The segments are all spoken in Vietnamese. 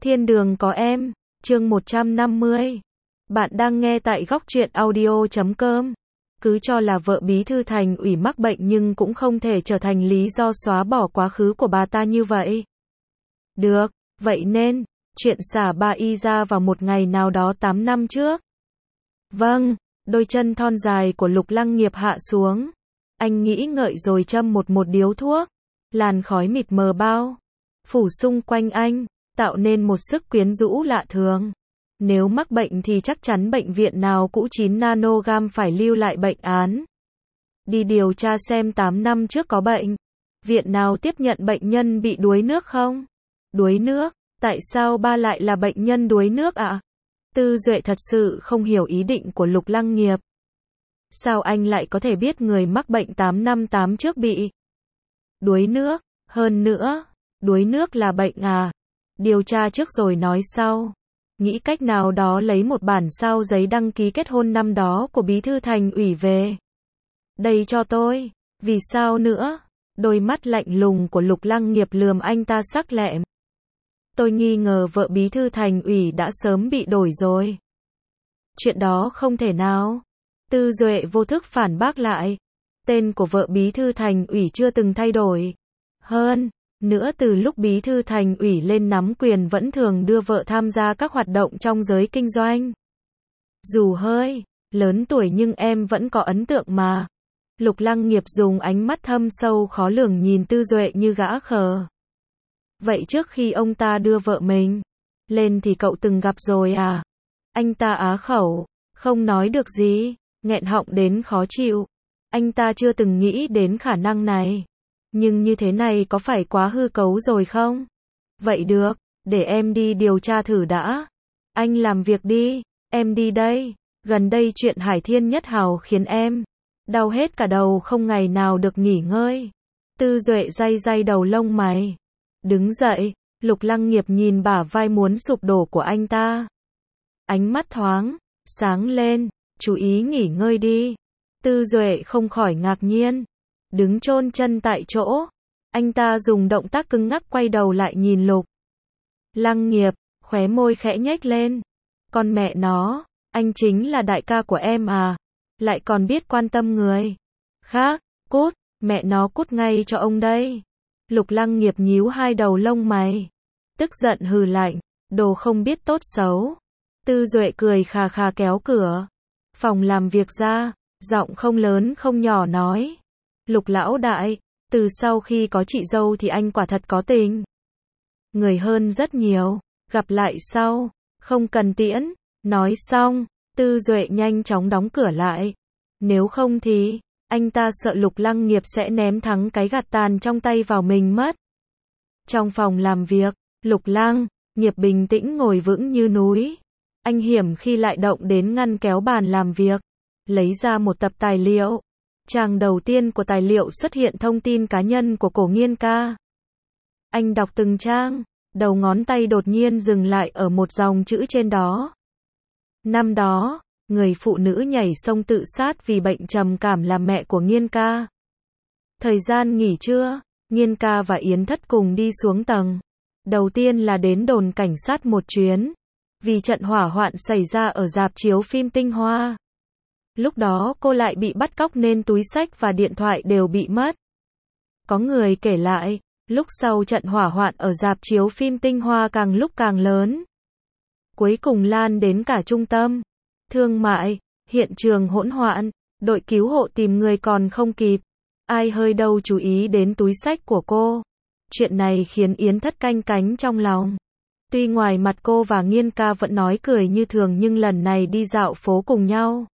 Thiên đường có em, chương 150. Bạn đang nghe tại góc truyện audio.com. Cứ cho là vợ bí thư thành ủy mắc bệnh nhưng cũng không thể trở thành lý do xóa bỏ quá khứ của bà ta như vậy. Được, vậy nên, chuyện xả bà y ra vào một ngày nào đó 8 năm trước. Vâng, đôi chân thon dài của Lục Lăng Nghiệp hạ xuống. Anh nghĩ ngợi rồi châm một điếu thuốc. Làn khói mịt mờ bao phủ xung quanh anh, tạo nên một sức quyến rũ lạ thường. Nếu mắc bệnh thì chắc chắn bệnh viện nào cũ 9 nanogam phải lưu lại bệnh án. Đi điều tra xem 8 năm trước có bệnh viện nào tiếp nhận bệnh nhân bị đuối nước không? Đuối nước? Tại sao ba lại là bệnh nhân đuối nước ạ? Tư Duệ thật sự không hiểu ý định của Lục Lăng Nghiệp. Sao anh lại có thể biết người mắc bệnh 8 năm trước bị đuối nước? Hơn nữa, đuối nước là bệnh à? Điều tra trước rồi nói sau. Nghĩ cách nào đó lấy một bản sao giấy đăng ký kết hôn năm đó của bí thư thành ủy về đây cho tôi. Vì sao nữa? Đôi mắt lạnh lùng của Lục Lăng Nghiệp lườm anh ta sắc lẹm. Tôi nghi ngờ vợ bí thư thành ủy đã sớm bị đổi rồi. Chuyện đó không thể nào. Tư Duệ vô thức phản bác lại. Tên của vợ bí thư thành ủy chưa từng thay đổi. Hơn nữa từ lúc bí thư thành ủy lên nắm quyền vẫn thường đưa vợ tham gia các hoạt động trong giới kinh doanh. Dù hơi lớn tuổi nhưng em vẫn có ấn tượng mà. Lục Lăng Nghiệp dùng ánh mắt thâm sâu khó lường nhìn Tư Duệ như gã khờ. Vậy trước khi ông ta đưa vợ mình lên thì cậu từng gặp rồi à? Anh ta á khẩu, không nói được gì, nghẹn họng đến khó chịu. Anh ta chưa từng nghĩ đến khả năng này. Nhưng như thế này có phải quá hư cấu rồi không? Vậy được, để em đi điều tra thử đã. Anh làm việc đi, em đi đây. Gần đây chuyện Hải Thiên Nhất Hào khiến em đau hết cả đầu không ngày nào được nghỉ ngơi. Tư Duệ day đầu lông mày. Đứng dậy, Lục Lăng Nghiệp nhìn bả vai muốn sụp đổ của anh ta. Ánh mắt thoáng sáng lên, chú ý nghỉ ngơi đi. Tư Duệ không khỏi ngạc nhiên. Đứng chôn chân tại chỗ, anh ta dùng động tác cứng ngắc quay đầu lại nhìn Lục Lăng Nghiệp, khóe môi khẽ nhếch lên. Con mẹ nó, anh chính là đại ca của em à? Lại còn biết quan tâm người khác, cút, mẹ nó cút ngay cho ông đây. Lục Lăng Nghiệp nhíu hai đầu lông mày, tức giận hừ lạnh, đồ không biết tốt xấu. Tư Duệ cười khà khà kéo cửa phòng làm việc ra, giọng không lớn không nhỏ nói. Lục lão đại, từ sau khi có chị dâu thì anh quả thật có tình người hơn rất nhiều, gặp lại sau, không cần tiễn. Nói xong, Tư Duệ nhanh chóng đóng cửa lại. Nếu không thì, anh ta sợ Lục Lăng Nghiệp sẽ ném thắng cái gạt tàn trong tay vào mình mất. Trong phòng làm việc, Lục Lăng Nghiệp bình tĩnh ngồi vững như núi. Anh hiểm khi lại động đến ngăn kéo bàn làm việc, lấy ra một tập tài liệu. Trang đầu tiên của tài liệu xuất hiện thông tin cá nhân của Cổ Nghiên Ca. Anh đọc từng trang, đầu ngón tay đột nhiên dừng lại ở một dòng chữ trên đó. Năm đó, người phụ nữ nhảy sông tự sát vì bệnh trầm cảm là mẹ của Nghiên Ca. Thời gian nghỉ trưa, Nghiên Ca và Yến Thất cùng đi xuống tầng. Đầu tiên là đến đồn cảnh sát một chuyến, vì trận hỏa hoạn xảy ra ở rạp chiếu phim Tinh Hoa. Lúc đó cô lại bị bắt cóc nên túi xách và điện thoại đều bị mất. Có người kể lại, lúc sau trận hỏa hoạn ở rạp chiếu phim Tinh Hoa càng lúc càng lớn. Cuối cùng lan đến cả trung tâm thương mại, hiện trường hỗn loạn, đội cứu hộ tìm người còn không kịp. Ai hơi đâu chú ý đến túi xách của cô. Chuyện này khiến Yến Thất canh cánh trong lòng. Tuy ngoài mặt cô và Nghiên Ca vẫn nói cười như thường nhưng lần này đi dạo phố cùng nhau,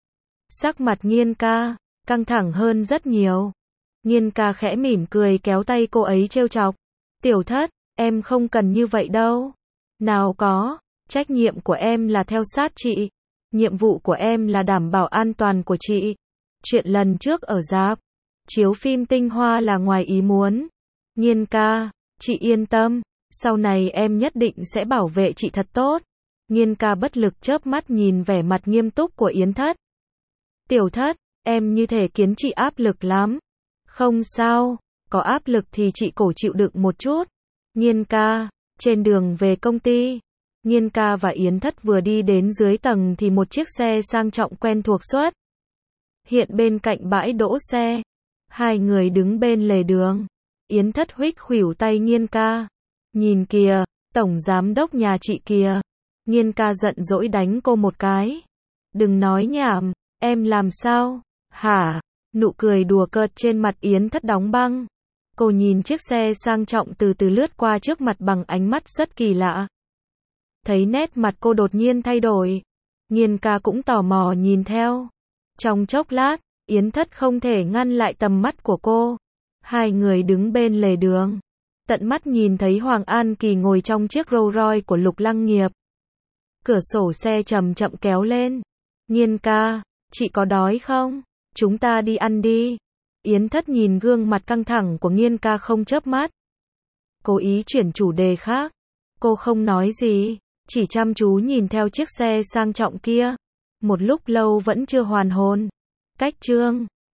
sắc mặt Nghiên Ca căng thẳng hơn rất nhiều. Nghiên Ca khẽ mỉm cười kéo tay cô ấy trêu chọc. Tiểu Thất, em không cần như vậy đâu. Nào có, trách nhiệm của em là theo sát chị. Nhiệm vụ của em là đảm bảo an toàn của chị. Chuyện lần trước ở rạp chiếu phim Tinh Hoa là ngoài ý muốn. Nghiên Ca, chị yên tâm, sau này em nhất định sẽ bảo vệ chị thật tốt. Nghiên Ca bất lực chớp mắt nhìn vẻ mặt nghiêm túc của Yến Thất. Tiểu Thất, em như thể khiến chị áp lực lắm. Không sao, có áp lực thì chị cổ chịu đựng một chút. Nghiên Ca, Trên đường về công ty, Nhiên ca và Yến Thất vừa đi đến dưới tầng thì một chiếc xe sang trọng quen thuộc xuất hiện bên cạnh bãi đỗ xe. Hai người đứng bên lề đường. Yến Thất huých khuỷu tay Nhiên ca. Nhìn kìa, tổng giám đốc nhà chị kìa. Nhiên ca giận dỗi đánh cô một cái. Đừng nói nhảm, em làm sao? Hả? Nụ cười đùa cợt trên mặt Yến Thất đóng băng. Cô nhìn chiếc xe sang trọng từ từ lướt qua trước mặt bằng ánh mắt rất kỳ lạ. Thấy nét mặt cô đột nhiên thay đổi. Nhiên ca cũng tò mò nhìn theo. Trong chốc lát, Yến Thất không thể ngăn lại tầm mắt của cô. Hai người đứng bên lề đường. Tận mắt nhìn thấy Hoàng An Kỳ ngồi trong chiếc Rolls Royce của Lục Lăng Nghiệp. Cửa sổ xe chậm chậm kéo lên. Nhiên ca, chị có đói không? Chúng ta đi ăn đi. Yến Thất nhìn gương mặt căng thẳng của Nhiên ca không chớp mắt. Cố ý chuyển chủ đề khác. Cô không nói gì, chỉ chăm chú nhìn theo chiếc xe sang trọng kia. Một lúc lâu vẫn chưa hoàn hồn. Cách chương